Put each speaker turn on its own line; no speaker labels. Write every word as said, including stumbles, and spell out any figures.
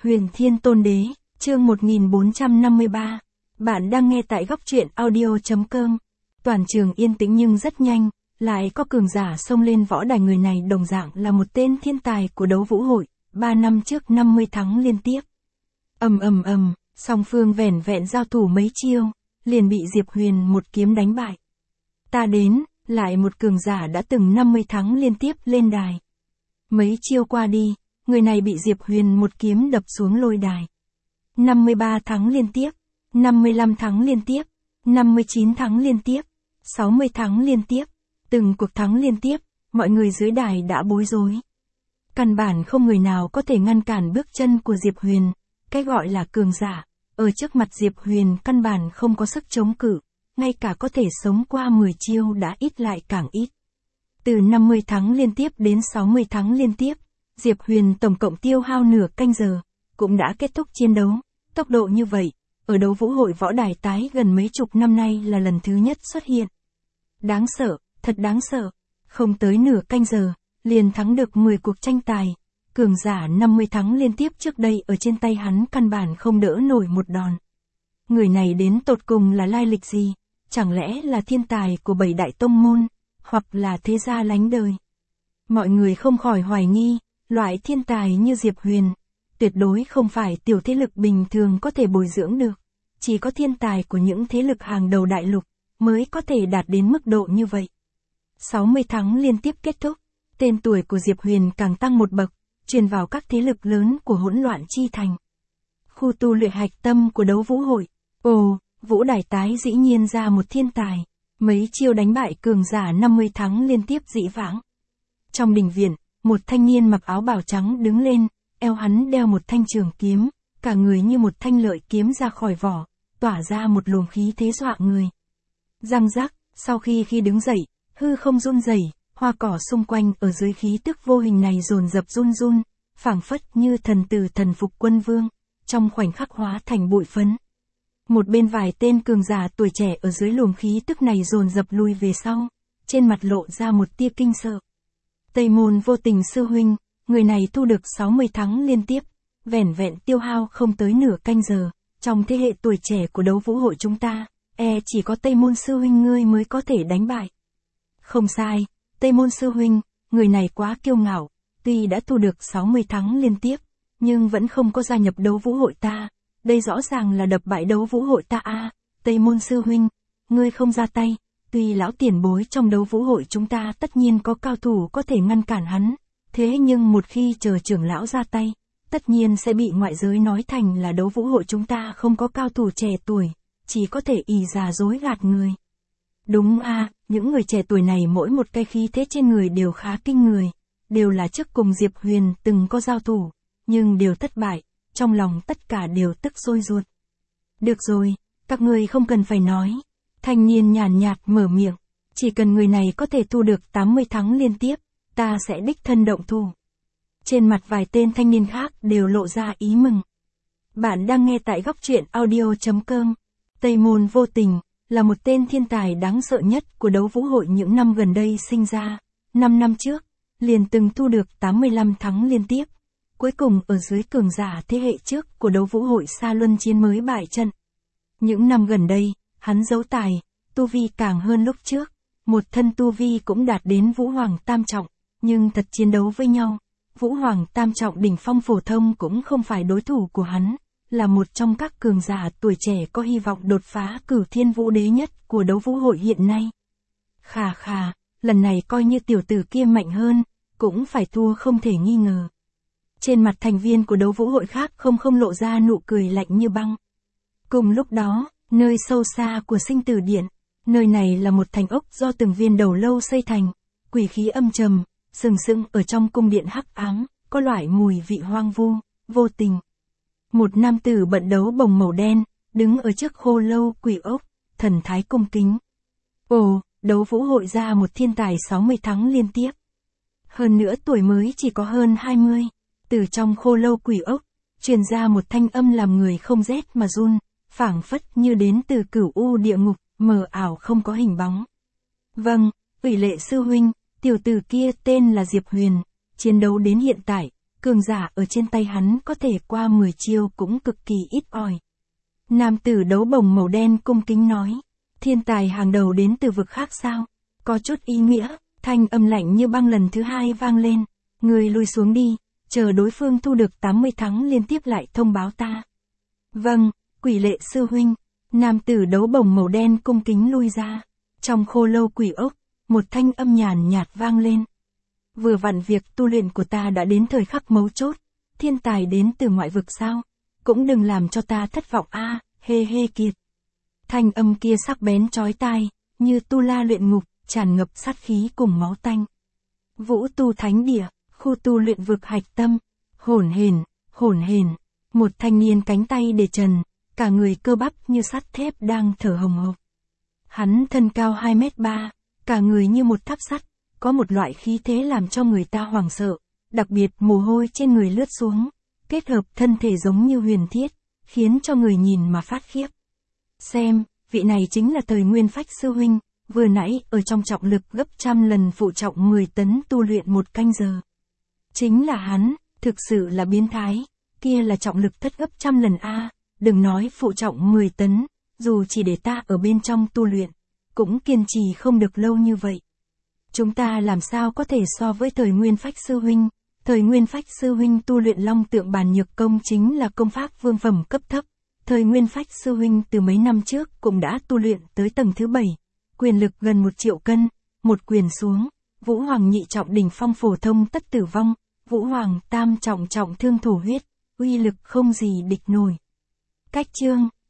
Huyền Thiên Tôn Đế, chương một nghìn bốn trăm năm mươi ba. Bạn đang nghe tại góc truyện audio.com. Toàn trường yên tĩnh nhưng rất nhanh, lại có cường giả xông lên võ đài. Người này đồng dạng là một tên thiên tài của đấu vũ hội, ba năm trước năm mươi thắng liên tiếp. Ầm ầm ầm, song phương vẻn vẹn giao thủ mấy chiêu, liền bị Diệp Huyền một kiếm đánh bại. Ta đến, lại một cường giả đã từng năm mươi thắng liên tiếp lên đài. Mấy chiêu qua đi, người này bị Diệp Huyền một kiếm đập xuống lôi đài. năm mươi ba thắng liên tiếp, năm mươi lăm thắng liên tiếp, năm mươi chín thắng liên tiếp, sáu mươi thắng liên tiếp, từng cuộc thắng liên tiếp, mọi người dưới đài đã bối rối. Căn bản không người nào có thể ngăn cản bước chân của Diệp Huyền, cái gọi là cường giả, ở trước mặt Diệp Huyền căn bản không có sức chống cự, ngay cả có thể sống qua mười chiêu đã ít lại càng ít. Từ năm mươi thắng liên tiếp đến sáu mươi thắng liên tiếp, Diệp Huyền tổng cộng tiêu hao nửa canh giờ, cũng đã kết thúc chiến đấu. Tốc độ như vậy, ở đấu vũ hội võ đài tái gần mấy chục năm nay là lần thứ nhất xuất hiện. Đáng sợ, thật đáng sợ, không tới nửa canh giờ, liền thắng được mười cuộc tranh tài. Cường giả năm mươi thắng liên tiếp trước đây ở trên tay hắn căn bản không đỡ nổi một đòn. Người này đến tột cùng là lai lịch gì? Chẳng lẽ là thiên tài của bảy đại tông môn, hoặc là thế gia lánh đời? Mọi người không khỏi hoài nghi, loại thiên tài như Diệp Huyền, tuyệt đối không phải tiểu thế lực bình thường có thể bồi dưỡng được. Chỉ có thiên tài của những thế lực hàng đầu đại lục, mới có thể đạt đến mức độ như vậy. sáu mươi thắng liên tiếp kết thúc, tên tuổi của Diệp Huyền càng tăng một bậc, truyền vào các thế lực lớn của hỗn loạn chi thành. Khu tu luyện hạch tâm của đấu vũ hội. Ồ, vũ đài tái dĩ nhiên ra một thiên tài, mấy chiêu đánh bại cường giả năm mươi thắng liên tiếp dĩ vãng. Trong đình viện, một thanh niên mặc áo bào trắng đứng lên, eo hắn đeo một thanh trường kiếm, cả người như một thanh lợi kiếm ra khỏi vỏ, tỏa ra một luồng khí thế dọa người. Răng rắc, sau khi khi đứng dậy, hư không run rẩy, hoa cỏ xung quanh ở dưới khí tức vô hình này dồn dập run run, phảng phất như thần tử thần phục quân vương, trong khoảnh khắc hóa thành bụi phấn. Một bên vài tên cường giả tuổi trẻ ở dưới luồng khí tức này dồn dập lùi về sau, trên mặt lộ ra một tia kinh sợ. Tây Môn Vô Tình sư huynh, người này thu được sáu mươi thắng liên tiếp, vẻn vẹn tiêu hao không tới nửa canh giờ, trong thế hệ tuổi trẻ của đấu vũ hội chúng ta, e chỉ có Tây Môn sư huynh ngươi mới có thể đánh bại. Không sai, Tây Môn sư huynh, người này quá kiêu ngạo, tuy đã thu được sáu mươi thắng liên tiếp, nhưng vẫn không có gia nhập đấu vũ hội ta, đây rõ ràng là đập bại đấu vũ hội ta a. À, Tây Môn sư huynh, ngươi không ra tay, tuy lão tiền bối trong đấu vũ hội chúng ta tất nhiên có cao thủ có thể ngăn cản hắn, thế nhưng một khi chờ trưởng lão ra tay, tất nhiên sẽ bị ngoại giới nói thành là đấu vũ hội chúng ta không có cao thủ trẻ tuổi, chỉ có thể ì già dối gạt người. Đúng a, à, những người trẻ tuổi này mỗi một cái khí thế trên người đều khá kinh người, đều là trước cùng Diệp Huyền từng có giao thủ, nhưng đều thất bại, trong lòng tất cả đều tức sôi ruột. Được rồi, các người không cần phải nói. Thanh niên nhàn nhạt mở miệng, chỉ cần người này có thể thu được tám mươi thắng liên tiếp, ta sẽ đích thân động thủ. Trên mặt vài tên thanh niên khác đều lộ ra ý mừng. Bạn đang nghe tại góc truyện audio.com. Tây Môn Vô Tình là một tên thiên tài đáng sợ nhất của đấu vũ hội những năm gần đây sinh ra. năm năm trước, liền từng thu được tám mươi lăm thắng liên tiếp. Cuối cùng ở dưới cường giả thế hệ trước của đấu vũ hội Sa Luân Chiến mới bại trận. Những năm gần đây, hắn giấu tài, tu vi càng hơn lúc trước, một thân tu vi cũng đạt đến Vũ Hoàng Tam Trọng, nhưng thật chiến đấu với nhau, Vũ Hoàng Tam Trọng đỉnh phong phổ thông cũng không phải đối thủ của hắn, là một trong các cường giả tuổi trẻ có hy vọng đột phá cửu thiên vũ đế nhất của đấu vũ hội hiện nay. Khà khà, lần này coi như tiểu tử kia mạnh hơn, cũng phải thua không thể nghi ngờ. Trên mặt thành viên của đấu vũ hội khác không không lộ ra nụ cười lạnh như băng. Cùng lúc đó, nơi sâu xa của Sinh Tử Điện, nơi này là một thành ốc do từng viên đầu lâu xây thành, quỷ khí âm trầm, sừng sững ở trong cung điện hắc ám, có loại mùi vị hoang vu, vô tình. Một nam tử bận đấu bồng màu đen, đứng ở trước khô lâu quỷ ốc, thần thái cung kính. Ồ, đấu vũ hội ra một thiên tài sáu mươi thắng liên tiếp. Hơn nữa tuổi mới chỉ có hơn hai mươi, từ trong khô lâu quỷ ốc, truyền ra một thanh âm làm người không rét mà run, phảng phất như đến từ cửu u địa ngục, mờ ảo không có hình bóng. Vâng, ủy lệ sư huynh, tiểu tử kia tên là Diệp Huyền, chiến đấu đến hiện tại, cường giả ở trên tay hắn có thể qua mười chiêu cũng cực kỳ ít ỏi. Nam tử đấu bồng màu đen cung kính nói, thiên tài hàng đầu đến từ vực khác sao? Có chút ý nghĩa, thanh âm lạnh như băng lần thứ hai vang lên, người lui xuống đi, chờ đối phương thu được tám mươi thắng liên tiếp lại thông báo ta. Vâng, Quỷ Lệ sư huynh. Nam tử đấu bồng màu đen cung kính lui ra. Trong khô lâu quỷ ốc, một thanh âm nhàn nhạt vang lên. Vừa vặn việc tu luyện của ta đã đến thời khắc mấu chốt, thiên tài đến từ ngoại vực sao? Cũng đừng làm cho ta thất vọng a, à, hê hê kiệt. Thanh âm kia sắc bén chói tai, như tu la luyện ngục, tràn ngập sát khí cùng máu tanh. Vũ tu thánh địa, khu tu luyện vực hạch tâm, hỗn hển, hỗn hển, một thanh niên cánh tay để trần, cả người cơ bắp như sắt thép đang thở hồng hộc. Hắn thân cao hai mét ba, cả người như một tháp sắt, có một loại khí thế làm cho người ta hoảng sợ, đặc biệt mồ hôi trên người lướt xuống, kết hợp thân thể giống như huyền thiết, khiến cho người nhìn mà phát khiếp. Xem, vị này chính là Thời Nguyên Phách sư huynh, vừa nãy ở trong trọng lực gấp trăm lần phụ trọng mười tấn tu luyện một canh giờ. Chính là hắn, thực sự là biến thái, kia là trọng lực thất gấp trăm lần a, đừng nói phụ trọng mười tấn, dù chỉ để ta ở bên trong tu luyện, cũng kiên trì không được lâu như vậy. Chúng ta làm sao có thể so với Thời Nguyên Phách sư huynh? Thời Nguyên Phách sư huynh tu luyện Long Tượng Bàn Nhược Công chính là công pháp vương phẩm cấp thấp. Thời Nguyên Phách sư huynh từ mấy năm trước cũng đã tu luyện tới tầng thứ bảy, quyền lực gần một triệu cân, một quyền xuống, Vũ Hoàng nhị trọng đỉnh phong phổ thông tất tử vong, Vũ Hoàng tam trọng trọng thương thổ huyết, uy lực không gì địch nổi. Cách chương